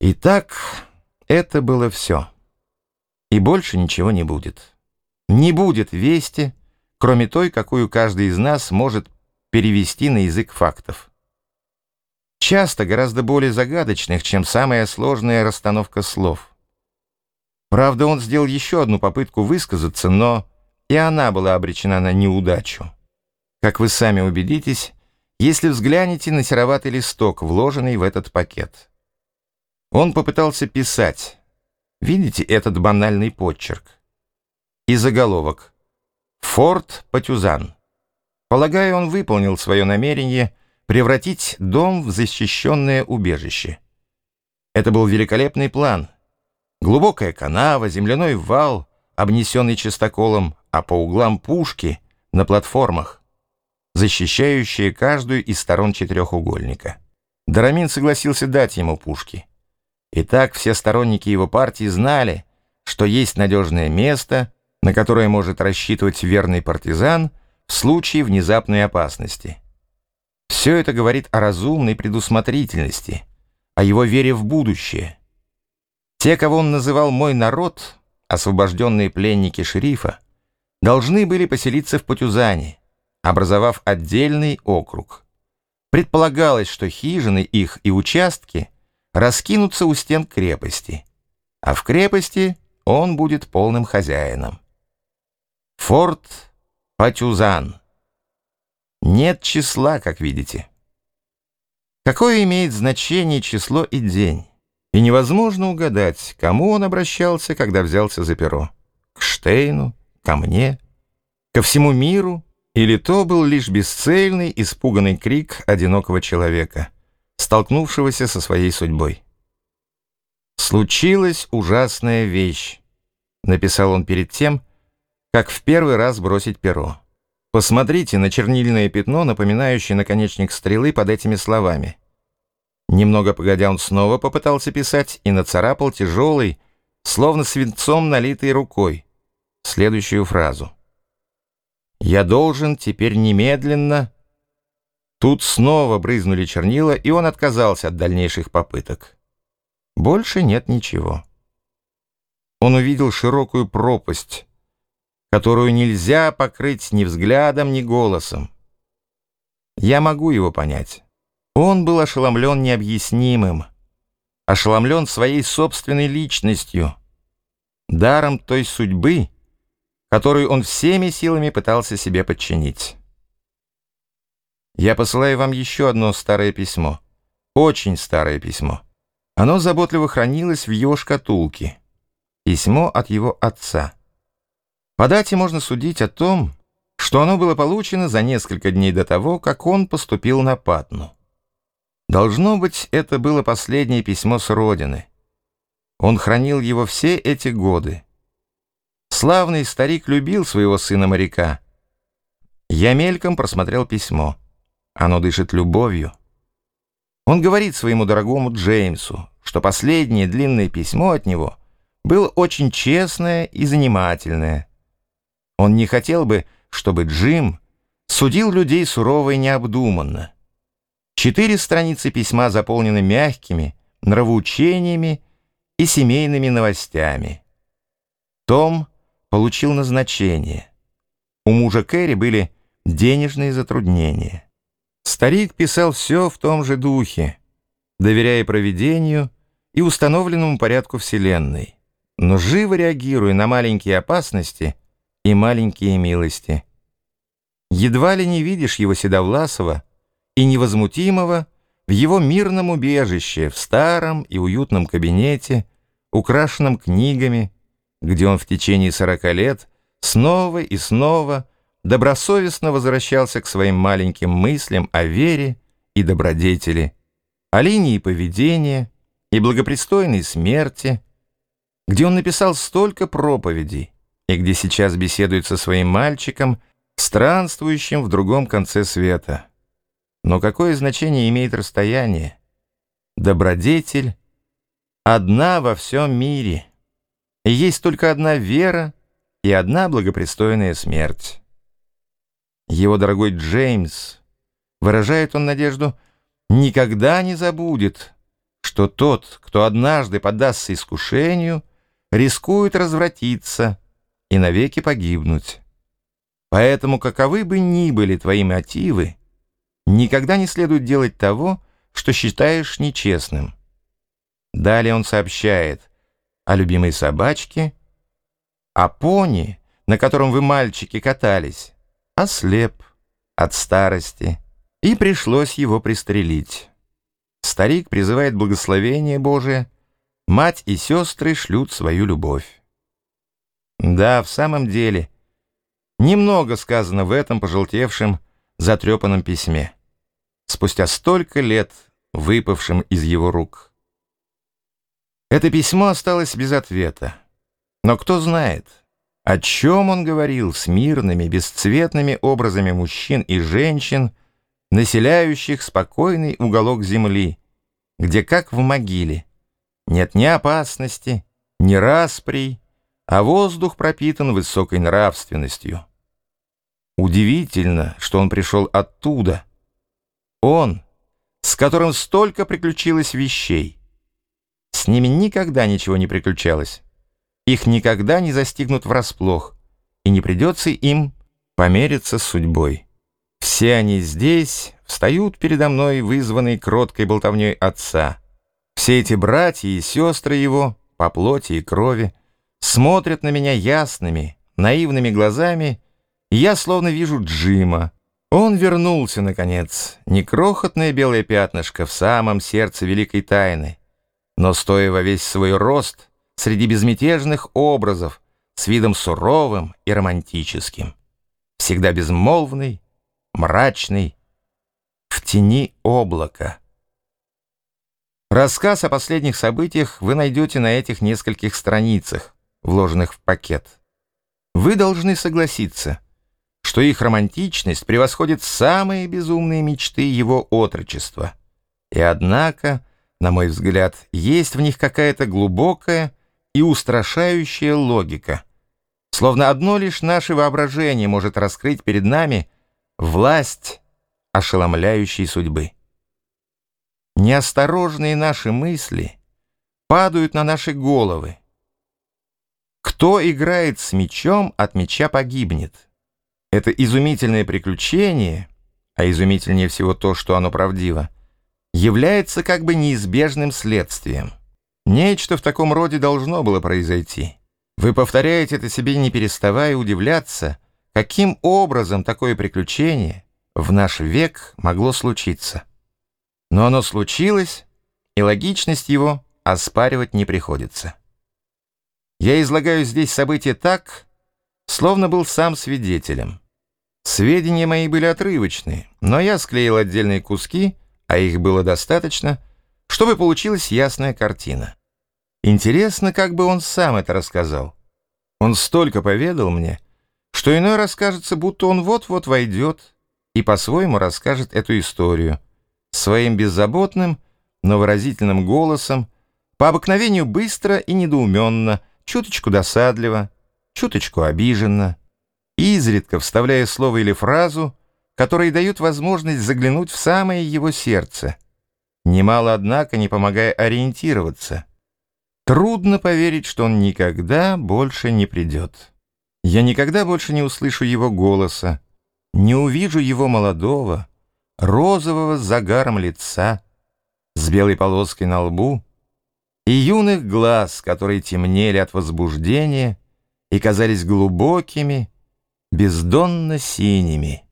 Итак, это было все. И больше ничего не будет. Не будет вести, кроме той, какую каждый из нас может перевести на язык фактов. Часто гораздо более загадочных, чем самая сложная расстановка слов. Правда, он сделал еще одну попытку высказаться, но и она была обречена на неудачу. Как вы сами убедитесь, если взглянете на сероватый листок, вложенный в этот пакет. Он попытался писать. Видите этот банальный подчерк? И заголовок «Форт Патюзан». Полагаю, он выполнил свое намерение превратить дом в защищенное убежище. Это был великолепный план. Глубокая канава, земляной вал, обнесенный частоколом, а по углам пушки на платформах, защищающие каждую из сторон четырехугольника. Дорамин согласился дать ему пушки. Итак, все сторонники его партии знали, что есть надежное место, на которое может рассчитывать верный партизан в случае внезапной опасности. Все это говорит о разумной предусмотрительности, о его вере в будущее. Те, кого он называл «мой народ», освобожденные пленники шерифа, должны были поселиться в Патюзане, образовав отдельный округ. Предполагалось, что хижины их и участки раскинутся у стен крепости, а в крепости он будет полным хозяином. Форт Патюзан. Нет числа, как видите. Какое имеет значение число и день? И невозможно угадать, к кому он обращался, когда взялся за перо. К Штейну, ко мне, ко всему миру, или то был лишь бесцельный, испуганный крик одинокого человека, столкнувшегося со своей судьбой. «Случилась ужасная вещь», — написал он перед тем, как в первый раз бросить перо. Посмотрите на чернильное пятно, напоминающее наконечник стрелы под этими словами. Немного погодя, он снова попытался писать и нацарапал тяжелой, словно свинцом налитой рукой, следующую фразу. «Я должен теперь немедленно...» Тут снова брызнули чернила, и он отказался от дальнейших попыток. Больше нет ничего. Он увидел широкую пропасть, которую нельзя покрыть ни взглядом, ни голосом. Я могу его понять. Он был ошеломлен необъяснимым, ошеломлен своей собственной личностью, даром той судьбы, которую он всеми силами пытался себе подчинить. Я посылаю вам еще одно старое письмо, очень старое письмо. Оно заботливо хранилось в его шкатулке. Письмо от его отца. По дате можно судить о том, что оно было получено за несколько дней до того, как он поступил на Патну. Должно быть, это было последнее письмо с родины. Он хранил его все эти годы. Славный старик любил своего сына-моряка. Я мельком просмотрел письмо. Оно дышит любовью. Он говорит своему дорогому Джеймсу, что последнее длинное письмо от него было очень честное и занимательное. Он не хотел бы, чтобы Джим судил людей сурово и необдуманно. 4 страницы письма заполнены мягкими нравоучениями и семейными новостями. Том получил назначение. У мужа Кэрри были денежные затруднения. Старик писал все в том же духе, доверяя провидению и установленному порядку Вселенной, но живо реагируя на маленькие опасности и маленькие милости. Едва ли не видишь его седовласого и невозмутимого в его мирном убежище, в старом и уютном кабинете, украшенном книгами, где он в течение 40 лет снова и снова добросовестно возвращался к своим маленьким мыслям о вере и добродетели, о линии поведения и благопристойной смерти, где он написал столько проповедей и где сейчас беседует со своим мальчиком, странствующим в другом конце света. Но какое значение имеет расстояние? Добродетель одна во всем мире, и есть только одна вера и одна благопристойная смерть. Его дорогой Джеймс, выражает он надежду, никогда не забудет, что тот, кто однажды поддастся искушению, рискует развратиться и навеки погибнуть. Поэтому, каковы бы ни были твои мотивы, никогда не следует делать того, что считаешь нечестным. Далее он сообщает о любимой собачке, о пони, на котором вы, мальчики, катались, ослеп от старости, и пришлось его пристрелить. Старик призывает благословение Божие, мать и сестры шлют свою любовь. Да, в самом деле, немного сказано в этом пожелтевшем, затрепанном письме, спустя столько лет выпавшим из его рук. Это письмо осталось без ответа, но кто знает, о чем он говорил с мирными, бесцветными образами мужчин и женщин, населяющих спокойный уголок земли, где, как в могиле, нет ни опасности, ни расприй, а воздух пропитан высокой нравственностью. Удивительно, что он пришел оттуда. Он, с которым столько приключилось вещей. С ними никогда ничего не приключалось. Их никогда не застигнут врасплох, и не придется им помериться с судьбой. Все они здесь встают передо мной, вызванные кроткой болтовней отца. Все эти братья и сестры его, по плоти и крови, смотрят на меня ясными, наивными глазами, и я словно вижу Джима. Он вернулся, наконец, не крохотное белое пятнышко в самом сердце великой тайны, но, стоя во весь свой рост, среди безмятежных образов, с видом суровым и романтическим, всегда безмолвный, мрачный, в тени облака. Рассказ о последних событиях вы найдете на этих нескольких страницах, вложенных в пакет. Вы должны согласиться, что их романтичность превосходит самые безумные мечты его отрочества. И однако, на мой взгляд, есть в них какая-то глубокая и устрашающая логика, словно одно лишь наше воображение может раскрыть перед нами власть ошеломляющей судьбы. Неосторожные наши мысли падают на наши головы. Кто играет с мечом, от меча погибнет. Это изумительное приключение, а изумительнее всего то, что оно правдиво, является как бы неизбежным следствием. Нечто в таком роде должно было произойти. Вы повторяете это себе, не переставая удивляться, каким образом такое приключение в наш век могло случиться. Но оно случилось, и логичность его оспаривать не приходится. Я излагаю здесь события так, словно был сам свидетелем. Сведения мои были отрывочные, но я склеил отдельные куски, а их было достаточно, чтобы получилась ясная картина. Интересно, как бы он сам это рассказал. Он столько поведал мне, что иной раз кажется, будто он вот-вот войдет и по-своему расскажет эту историю, своим беззаботным, но выразительным голосом, по обыкновению быстро и недоуменно, чуточку досадливо, чуточку обиженно, изредка вставляя слово или фразу, которые дают возможность заглянуть в самое его сердце, немало, однако, не помогая ориентироваться. Трудно поверить, что он никогда больше не придет. Я никогда больше не услышу его голоса, не увижу его молодого, розового с загаром лица, с белой полоской на лбу и юных глаз, которые темнели от возбуждения и казались глубокими, бездонно синими.